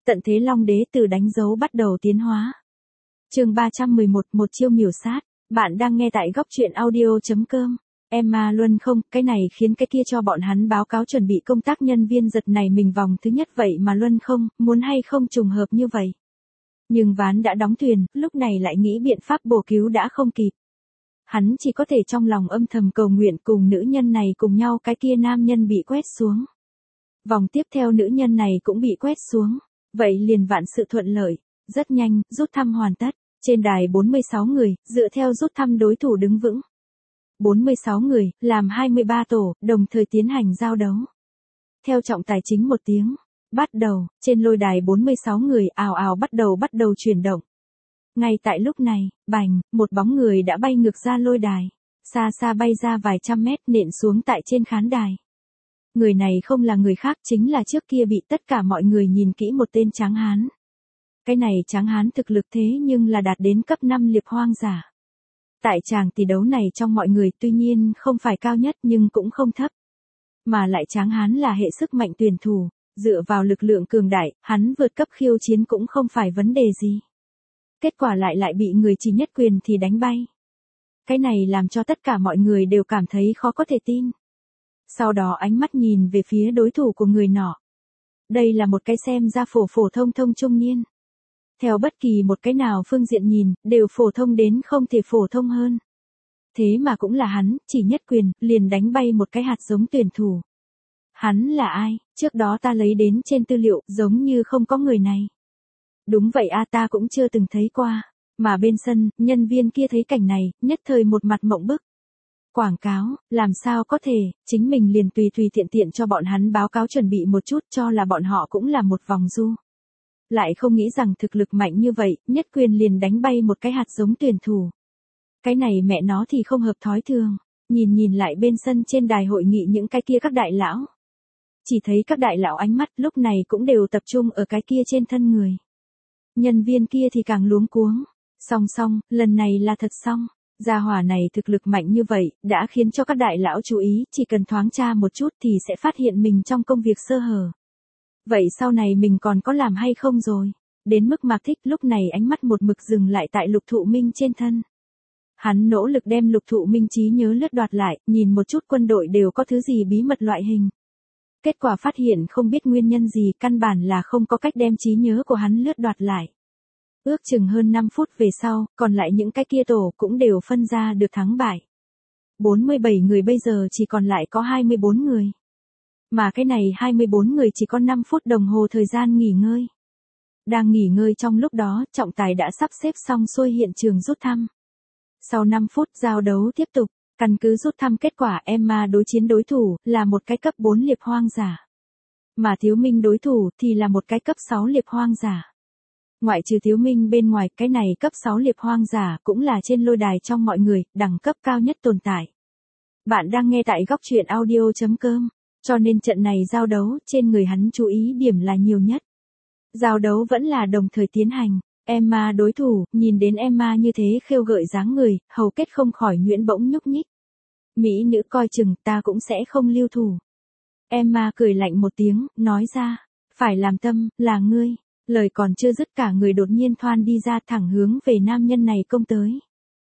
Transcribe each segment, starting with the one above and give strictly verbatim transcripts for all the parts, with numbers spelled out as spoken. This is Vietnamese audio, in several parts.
Tận thế Long Đế từ đánh dấu bắt đầu tiến hóa. Chương ba trăm mười một, một chiêu miểu sát. Bạn đang nghe tại góc truyện audio chấm com. Emma Luân không, cái này khiến cái kia cho bọn hắn báo cáo chuẩn bị công tác nhân viên giật này mình vòng thứ nhất vậy mà Luân không, muốn hay không trùng hợp như vậy. Nhưng ván đã đóng thuyền, lúc này lại nghĩ biện pháp bổ cứu đã không kịp. Hắn chỉ có thể trong lòng âm thầm cầu nguyện cùng nữ nhân này cùng nhau cái kia nam nhân bị quét xuống. Vòng tiếp theo nữ nhân này cũng bị quét xuống. Vậy liền vạn sự thuận lợi, rất nhanh, rút thăm hoàn tất. Trên đài bốn mươi sáu người, dựa theo rút thăm đối thủ đứng vững. bốn mươi sáu người, làm hai mươi ba tổ, đồng thời tiến hành giao đấu. Theo trọng tài chính một tiếng, bắt đầu, trên lôi đài bốn mươi sáu người ào ào bắt đầu bắt đầu chuyển động. Ngay tại lúc này, bành, một bóng người đã bay ngược ra lôi đài. Xa xa bay ra vài trăm mét nện xuống tại trên khán đài. Người này không là người khác chính là trước kia bị tất cả mọi người nhìn kỹ một tên tráng hán. Cái này tráng hán thực lực thế nhưng là đạt đến cấp năm liệp hoang giả. Tại tràng tỷ đấu này trong mọi người tuy nhiên không phải cao nhất nhưng cũng không thấp. Mà lại tráng hán là hệ sức mạnh tuyển thủ, dựa vào lực lượng cường đại, hắn vượt cấp khiêu chiến cũng không phải vấn đề gì. Kết quả lại lại bị người chỉ nhất quyền thì đánh bay. Cái này làm cho tất cả mọi người đều cảm thấy khó có thể tin. Sau đó ánh mắt nhìn về phía đối thủ của người nọ. Đây là một cái xem ra phổ phổ thông thông trung niên. Theo bất kỳ một cái nào phương diện nhìn, đều phổ thông đến không thể phổ thông hơn. Thế mà cũng là hắn, chỉ nhất quyền, liền đánh bay một cái hạt giống tuyển thủ. Hắn là ai? Trước đó ta lấy đến trên tư liệu, giống như không có người này. Đúng vậy a, ta cũng chưa từng thấy qua. Mà bên sân, nhân viên kia thấy cảnh này, nhất thời một mặt mộng bức. Quảng cáo, làm sao có thể, chính mình liền tùy tùy tiện tiện cho bọn hắn báo cáo chuẩn bị một chút cho là bọn họ cũng là một vòng du. Lại không nghĩ rằng thực lực mạnh như vậy, nhất quyền liền đánh bay một cái hạt giống tuyển thủ. Cái này mẹ nó thì không hợp thói thường, nhìn nhìn lại bên sân trên đài hội nghị những cái kia các đại lão. Chỉ thấy các đại lão ánh mắt lúc này cũng đều tập trung ở cái kia trên thân người. Nhân viên kia thì càng luống cuống, song song, lần này là thật xong. Gia hỏa này thực lực mạnh như vậy, đã khiến cho các đại lão chú ý, chỉ cần thoáng tra một chút thì sẽ phát hiện mình trong công việc sơ hở. Vậy sau này mình còn có làm hay không rồi? Đến mức Mạc Thích lúc này ánh mắt một mực dừng lại tại Lục Thụ Minh trên thân. Hắn nỗ lực đem Lục Thụ Minh trí nhớ lướt đoạt lại, nhìn một chút quân đội đều có thứ gì bí mật loại hình. Kết quả phát hiện không biết nguyên nhân gì, căn bản là không có cách đem trí nhớ của hắn lướt đoạt lại. Ước chừng hơn năm phút về sau, còn lại những cái kia tổ cũng đều phân ra được thắng bại. bốn mươi bảy người bây giờ chỉ còn lại có hai mươi bốn người. Mà cái này hai mươi bốn người chỉ có năm phút đồng hồ thời gian nghỉ ngơi. Đang nghỉ ngơi trong lúc đó, trọng tài đã sắp xếp xong xuôi hiện trường rút thăm. Sau năm phút giao đấu tiếp tục, căn cứ rút thăm kết quả Emma đối chiến đối thủ là một cái cấp bốn liệp hoang giả. Mà Thiếu Minh đối thủ thì là một cái cấp sáu liệp hoang giả. Ngoại trừ Thiếu Minh bên ngoài, cái này cấp sáu liệp hoang giả cũng là trên lôi đài trong mọi người, đẳng cấp cao nhất tồn tại. Bạn đang nghe tại góc truyện audio chấm com, cho nên trận này giao đấu, trên người hắn chú ý điểm là nhiều nhất. Giao đấu vẫn là đồng thời tiến hành, Emma đối thủ, nhìn đến Emma như thế khêu gợi dáng người, hầu kết không khỏi nhuyễn bỗng nhúc nhích. Mỹ nữ coi chừng, ta cũng sẽ không lưu thủ. Emma cười lạnh một tiếng, nói ra, phải làm tâm, là ngươi. Lời còn chưa dứt cả người đột nhiên thoăn đi ra thẳng hướng về nam nhân này công tới.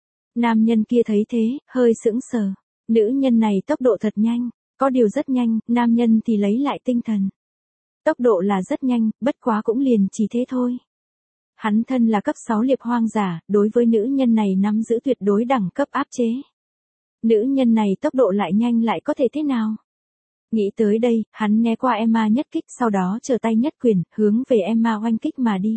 Nam nhân kia thấy thế, hơi sững sờ. Nữ nhân này tốc độ thật nhanh, có điều rất nhanh, nam nhân thì lấy lại tinh thần. Tốc độ là rất nhanh, bất quá cũng liền chỉ thế thôi. Hắn thân là cấp sáu liệp hoang giả, đối với nữ nhân này nắm giữ tuyệt đối đẳng cấp áp chế. Nữ nhân này tốc độ lại nhanh lại có thể thế nào? Nghĩ tới đây, hắn né qua Emma nhất kích sau đó trở tay nhất quyền, hướng về Emma oanh kích mà đi.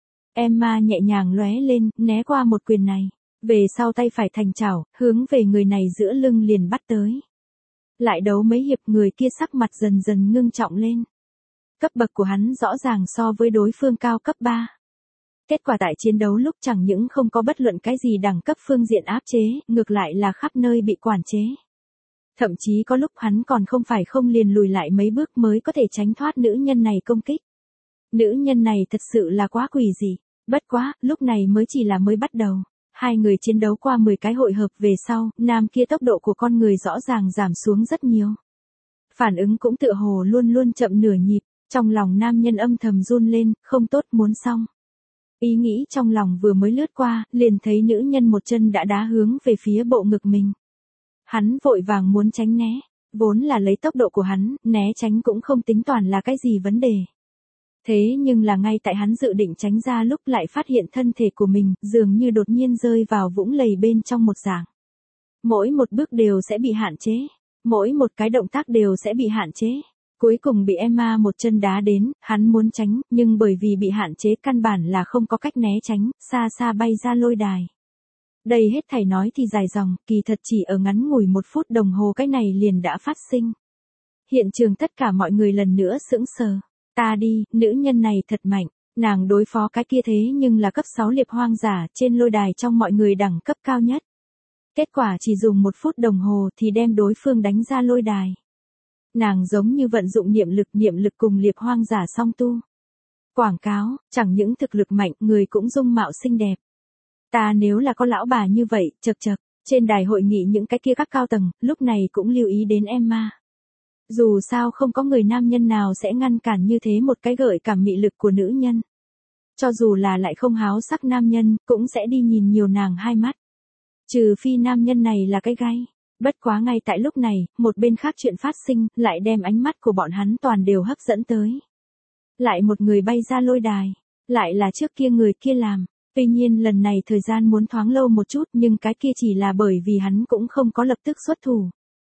Emma nhẹ nhàng lóe lên, né qua một quyền này. Về sau tay phải thành chảo, hướng về người này giữa lưng liền bắt tới. Lại đấu mấy hiệp người kia sắc mặt dần dần ngưng trọng lên. Cấp bậc của hắn rõ ràng so với đối phương cao cấp ba. Kết quả tại chiến đấu lúc chẳng những không có bất luận cái gì đẳng cấp phương diện áp chế, ngược lại là khắp nơi bị quản chế. Thậm chí có lúc hắn còn không phải không liền lùi lại mấy bước mới có thể tránh thoát nữ nhân này công kích. Nữ nhân này thật sự là quá quỷ dị. Bất quá, lúc này mới chỉ là mới bắt đầu. Hai người chiến đấu qua mười cái hội hợp về sau, nam kia tốc độ của con người rõ ràng giảm xuống rất nhiều. Phản ứng cũng tựa hồ luôn luôn chậm nửa nhịp, Trong lòng nam nhân âm thầm run lên, không tốt muốn xong. Ý nghĩ trong lòng vừa mới lướt qua, liền thấy nữ nhân một chân đã đá hướng về phía bộ ngực mình. Hắn vội vàng muốn tránh né, vốn là lấy tốc độ của hắn, né tránh cũng không tính toàn là cái gì vấn đề. Thế nhưng là ngay tại hắn dự định tránh ra lúc lại phát hiện thân thể của mình, dường như đột nhiên rơi vào vũng lầy bên trong một dạng. Mỗi một bước đều sẽ bị hạn chế, mỗi một cái động tác đều sẽ bị hạn chế. Cuối cùng bị Emma một chân đá đến, hắn muốn tránh, nhưng bởi vì bị hạn chế căn bản là không có cách né tránh, xa xa bay ra lôi đài. Đây hết thảy nói thì dài dòng, kỳ thật chỉ ở ngắn ngủi một phút đồng hồ cái này liền đã phát sinh. Hiện trường tất cả mọi người lần nữa sững sờ. Ta đi, nữ nhân này thật mạnh, nàng đối phó cái kia thế nhưng là cấp sáu liệp hoang giả trên lôi đài trong mọi người đẳng cấp cao nhất. Kết quả chỉ dùng một phút đồng hồ thì đem đối phương đánh ra lôi đài. Nàng giống như vận dụng niệm lực niệm lực cùng liệp hoang giả song tu. Quảng cáo, chẳng những thực lực mạnh, người cũng dung mạo xinh đẹp. Ta nếu là có lão bà như vậy, chật chật, trên đài hội nghị những cái kia các cao tầng, lúc này cũng lưu ý đến Emma. Dù sao không có người nam nhân nào sẽ ngăn cản như thế một cái gợi cảm mị lực của nữ nhân. Cho dù là lại không háo sắc nam nhân, cũng sẽ đi nhìn nhiều nàng hai mắt. Trừ phi nam nhân này là cái gai. Bất quá ngay tại lúc này, một bên khác chuyện phát sinh, lại đem ánh mắt của bọn hắn toàn đều hấp dẫn tới. Lại một người bay ra lôi đài, lại là trước kia người kia làm. Tuy nhiên lần này thời gian muốn thoáng lâu một chút, nhưng cái kia chỉ là bởi vì hắn cũng không có lập tức xuất thủ.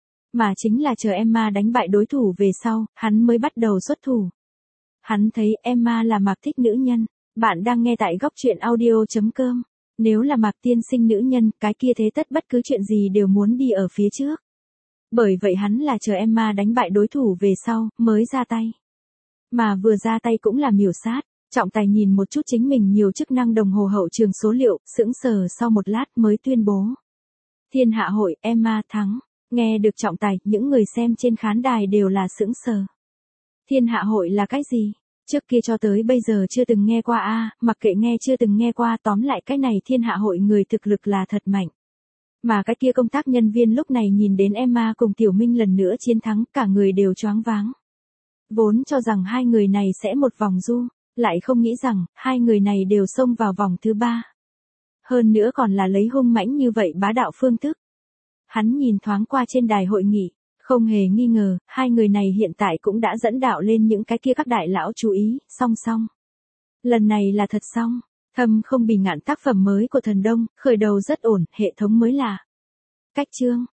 Mà chính là chờ Emma đánh bại đối thủ về sau, hắn mới bắt đầu xuất thủ. Hắn thấy Emma là Mạc thích nữ nhân. Bạn đang nghe tại góc truyện audio chấm com. Nếu là Mạc tiên sinh nữ nhân, cái kia thế tất bất cứ chuyện gì đều muốn đi ở phía trước. Bởi vậy hắn là chờ Emma đánh bại đối thủ về sau, mới ra tay. Mà vừa ra tay cũng là miểu sát. Trọng tài nhìn một chút chính mình nhiều chức năng đồng hồ hậu trường số liệu, sững sờ sau một lát mới tuyên bố. Thiên hạ hội, Emma thắng. Nghe được trọng tài, những người xem trên khán đài đều là sững sờ. Thiên hạ hội là cái gì? Trước kia cho tới bây giờ chưa từng nghe qua a, à, mặc kệ nghe chưa từng nghe qua, tóm lại cái này thiên hạ hội người thực lực là thật mạnh. Mà cái kia công tác nhân viên lúc này nhìn đến Emma cùng Tiểu Minh lần nữa chiến thắng, cả người đều choáng váng. Vốn cho rằng hai người này sẽ một vòng du, lại không nghĩ rằng, hai người này đều xông vào vòng thứ ba. Hơn nữa còn là lấy hung mãnh như vậy bá đạo phương thức. Hắn nhìn thoáng qua trên đài hội nghị, không hề nghi ngờ, hai người này hiện tại cũng đã dẫn đạo lên những cái kia các đại lão chú ý, song song. Lần này là thật xong, Thâm Không Bì Ngạn tác phẩm mới của Thần Đông, khởi đầu rất ổn, hệ thống mới là. Cách chương,